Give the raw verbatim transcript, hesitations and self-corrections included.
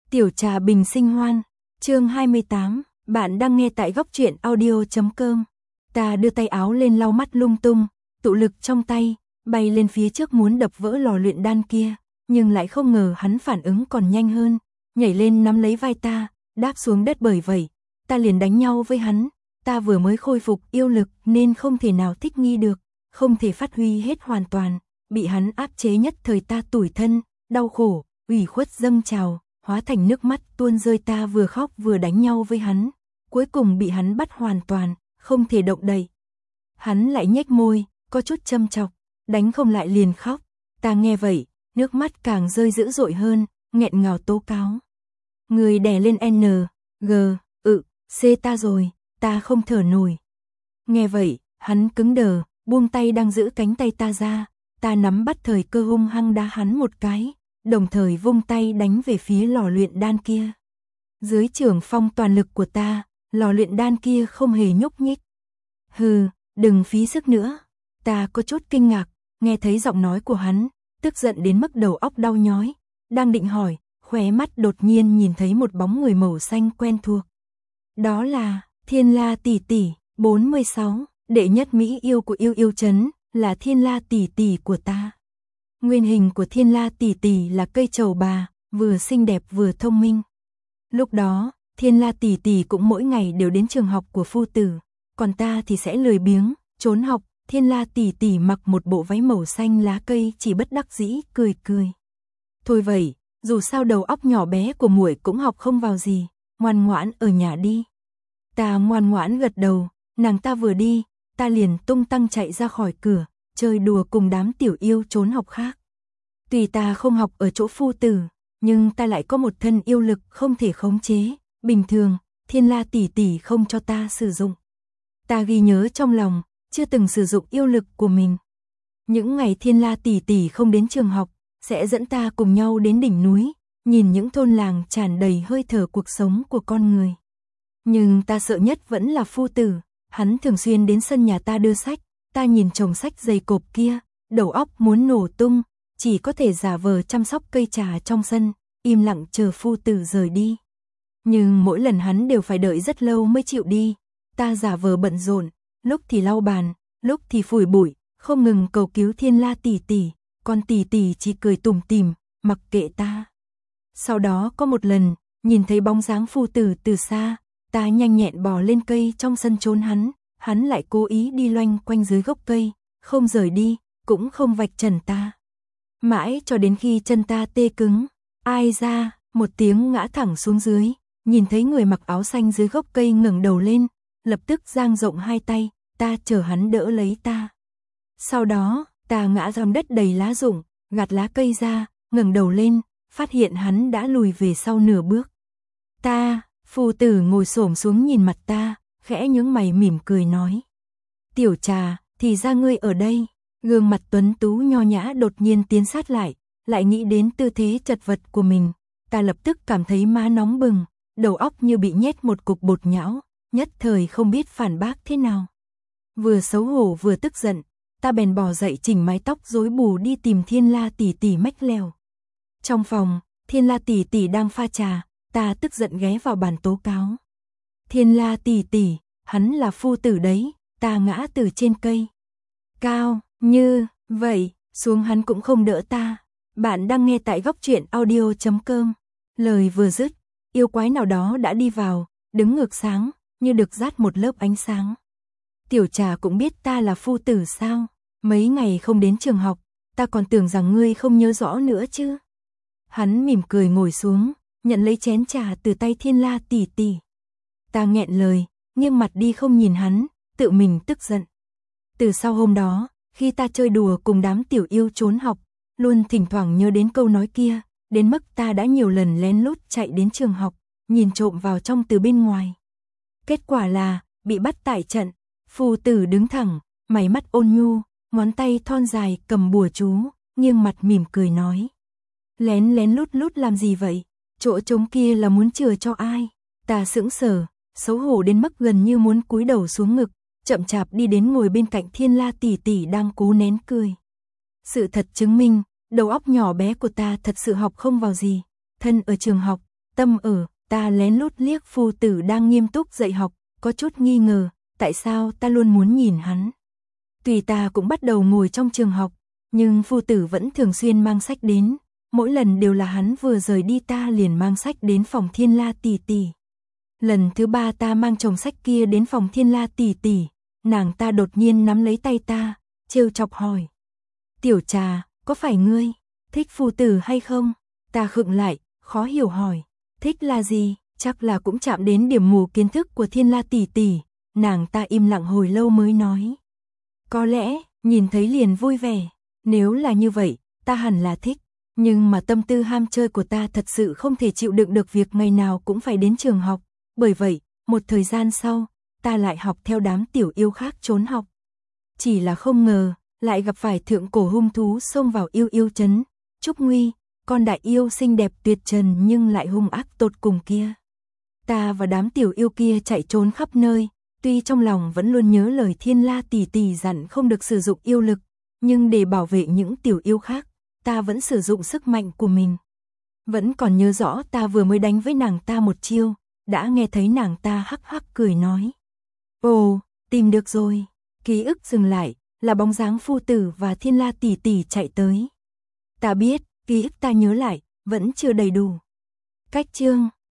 Tiểu trà bình sinh hoan, chương hai mươi tám, bạn đang nghe tại góc truyện audio chấm com. Ta đưa tay áo lên lau mắt lung tung, tụ lực trong tay, bay lên phía trước muốn đập vỡ lò luyện đan kia, nhưng lại không ngờ hắn phản ứng còn nhanh hơn, nhảy lên nắm lấy vai ta, đáp xuống đất bởi vậy, ta liền đánh nhau với hắn, ta vừa mới khôi phục yêu lực nên không thể nào thích nghi được, không thể phát huy hết hoàn toàn, bị hắn áp chế nhất thời ta tủi thân, đau khổ, ủy khuất dâng trào, hóa thành nước mắt tuôn rơi ta vừa khóc vừa đánh nhau với hắn, cuối cùng bị hắn bắt hoàn toàn, không thể động đậy. Hắn lại nhếch môi, có chút châm chọc, đánh không lại liền khóc, ta nghe vậy, nước mắt càng rơi dữ dội hơn, nghẹn ngào tố cáo. Người đè lên N, G, ự, C ta rồi, ta không thở nổi. Nghe vậy, hắn cứng đờ, buông tay đang giữ cánh tay ta ra, ta nắm bắt thời cơ hung hăng đá hắn một cái, đồng thời vung tay đánh về phía lò luyện đan kia. Dưới trưởng phong toàn lực của ta, lò luyện đan kia không hề nhúc nhích. Hừ, đừng phí sức nữa. Ta có chút kinh ngạc, nghe thấy giọng nói của hắn, tức giận đến mức đầu óc đau nhói, đang định hỏi, khóe mắt đột nhiên nhìn thấy một bóng người màu xanh quen thuộc. Đó là Thiên La tỷ tỷ, bốn mươi sáu, đệ nhất mỹ yêu của yêu yêu trấn, là Thiên La tỷ tỷ của ta. Nguyên hình của Thiên La tỷ tỷ là cây trầu bà, vừa xinh đẹp vừa thông minh. Lúc đó, Thiên La tỷ tỷ cũng mỗi ngày đều đến trường học của phu tử, còn ta thì sẽ lười biếng, trốn học. Thiên La tỷ tỷ mặc một bộ váy màu xanh lá cây chỉ bất đắc dĩ cười cười. Thôi vậy, dù sao đầu óc nhỏ bé của muội cũng học không vào gì, ngoan ngoãn ở nhà đi. Ta ngoan ngoãn gật đầu, nàng ta vừa đi, ta liền tung tăng chạy ra khỏi cửa, chơi đùa cùng đám tiểu yêu trốn học khác. Tuy ta không học ở chỗ phu tử, nhưng ta lại có một thân yêu lực không thể khống chế, bình thường, Thiên La tỷ tỷ không cho ta sử dụng. Ta ghi nhớ trong lòng, chưa từng sử dụng yêu lực của mình. Những ngày Thiên La tỷ tỷ không đến trường học, sẽ dẫn ta cùng nhau đến đỉnh núi, nhìn những thôn làng tràn đầy hơi thở cuộc sống của con người. Nhưng ta sợ nhất vẫn là phu tử, hắn thường xuyên đến sân nhà ta đưa sách, ta nhìn chồng sách dày cộp kia, đầu óc muốn nổ tung, chỉ có thể giả vờ chăm sóc cây trà trong sân, im lặng chờ phu tử rời đi. Nhưng mỗi lần hắn đều phải đợi rất lâu mới chịu đi, ta giả vờ bận rộn, lúc thì lau bàn, lúc thì phủi bụi, không ngừng cầu cứu Thiên La tỷ tỷ, con tỷ tỷ chỉ cười tủm tỉm, mặc kệ ta. Sau đó có một lần, nhìn thấy bóng dáng phu tử từ xa, ta nhanh nhẹn bò lên cây trong sân trốn hắn, hắn lại cố ý đi loanh quanh dưới gốc cây, không rời đi, cũng không vạch trần ta. Mãi cho đến khi chân ta tê cứng, ai ra, một tiếng ngã thẳng xuống dưới, nhìn thấy người mặc áo xanh dưới gốc cây ngẩng đầu lên, lập tức dang rộng hai tay, ta chờ hắn đỡ lấy ta. Sau đó, ta ngã ròng đất đầy lá rụng, gạt lá cây ra, ngẩng đầu lên, phát hiện hắn đã lùi về sau nửa bước. Ta, phu tử ngồi xổm xuống nhìn mặt ta, khẽ nhướng mày mỉm cười nói. Tiểu trà, thì ra ngươi ở đây. Gương mặt tuấn tú nho nhã đột nhiên tiến sát lại, lại nghĩ đến tư thế chật vật của mình. Ta lập tức cảm thấy má nóng bừng, đầu óc như bị nhét một cục bột nhão, nhất thời không biết phản bác thế nào. Vừa xấu hổ vừa tức giận, ta bèn bò dậy chỉnh mái tóc rối bù đi tìm Thiên La tỷ tỷ mách lèo. Trong phòng, Thiên La tỷ tỷ đang pha trà, ta tức giận ghé vào bàn tố cáo. Thiên La tỷ tỷ, hắn là phu tử đấy, ta ngã từ trên cây. Cao, như, vậy, xuống hắn cũng không đỡ ta. Bạn đang nghe tại góc truyện audio chấm com. Lời vừa dứt, yêu quái nào đó đã đi vào, đứng ngược sáng, như được dát một lớp ánh sáng. Tiểu trà cũng biết ta là phu tử sao? Mấy ngày không đến trường học, ta còn tưởng rằng ngươi không nhớ rõ nữa chứ. Hắn mỉm cười ngồi xuống, nhận lấy chén trà từ tay Thiên La tỷ tỷ. Ta nghẹn lời, nghiêng mặt đi không nhìn hắn, tự mình tức giận. Từ sau hôm đó, khi ta chơi đùa cùng đám tiểu yêu trốn học, luôn thỉnh thoảng nhớ đến câu nói kia, đến mức ta đã nhiều lần lén lút chạy đến trường học, nhìn trộm vào trong từ bên ngoài. Kết quả là, bị bắt tại trận, phu tử đứng thẳng, mày mắt ôn nhu, ngón tay thon dài cầm bùa chú, nghiêng mặt mỉm cười nói. Lén lén lút lút làm gì vậy? Chỗ trống kia là muốn chừa cho ai? Ta sững sờ, xấu hổ đến mức gần như muốn cúi đầu xuống ngực, chậm chạp đi đến ngồi bên cạnh Thiên La tỷ tỷ đang cố nén cười. Sự thật chứng minh, đầu óc nhỏ bé của ta thật sự học không vào gì. Thân ở trường học, tâm ở, ta lén lút liếc phu tử đang nghiêm túc dạy học, có chút nghi ngờ, tại sao ta luôn muốn nhìn hắn. Tuy ta cũng bắt đầu ngồi trong trường học, nhưng phu tử vẫn thường xuyên mang sách đến, mỗi lần đều là hắn vừa rời đi ta liền mang sách đến phòng Thiên La tỷ tỷ. Lần thứ ba ta mang chồng sách kia đến phòng Thiên La tỷ tỷ, nàng ta đột nhiên nắm lấy tay ta, trêu chọc hỏi. Tiểu Trà, có phải ngươi thích phu tử hay không? Ta khựng lại, khó hiểu hỏi. Thích là gì? Chắc là cũng chạm đến điểm mù kiến thức của Thiên La tỷ tỷ. Nàng ta im lặng hồi lâu mới nói. Có lẽ, nhìn thấy liền vui vẻ. Nếu là như vậy, ta hẳn là thích. Nhưng mà tâm tư ham chơi của ta thật sự không thể chịu đựng được việc ngày nào cũng phải đến trường học. Bởi vậy, một thời gian sau, ta lại học theo đám tiểu yêu khác trốn học. Chỉ là không ngờ, lại gặp phải thượng cổ hung thú xông vào yêu yêu trấn. Trúc Nguy, con đại yêu xinh đẹp tuyệt trần nhưng lại hung ác tột cùng kia. Ta và đám tiểu yêu kia chạy trốn khắp nơi, tuy trong lòng vẫn luôn nhớ lời Thiên La tỷ tỷ dặn không được sử dụng yêu lực, nhưng để bảo vệ những tiểu yêu khác, ta vẫn sử dụng sức mạnh của mình. Vẫn còn nhớ rõ ta vừa mới đánh với nàng ta một chiêu, đã nghe thấy nàng ta hắc hắc cười nói. Ồ, tìm được rồi. Ký ức dừng lại, là bóng dáng phu tử và Thiên La tỷ tỷ chạy tới. Ta biết, ký ức ta nhớ lại, vẫn chưa đầy đủ. Cách chương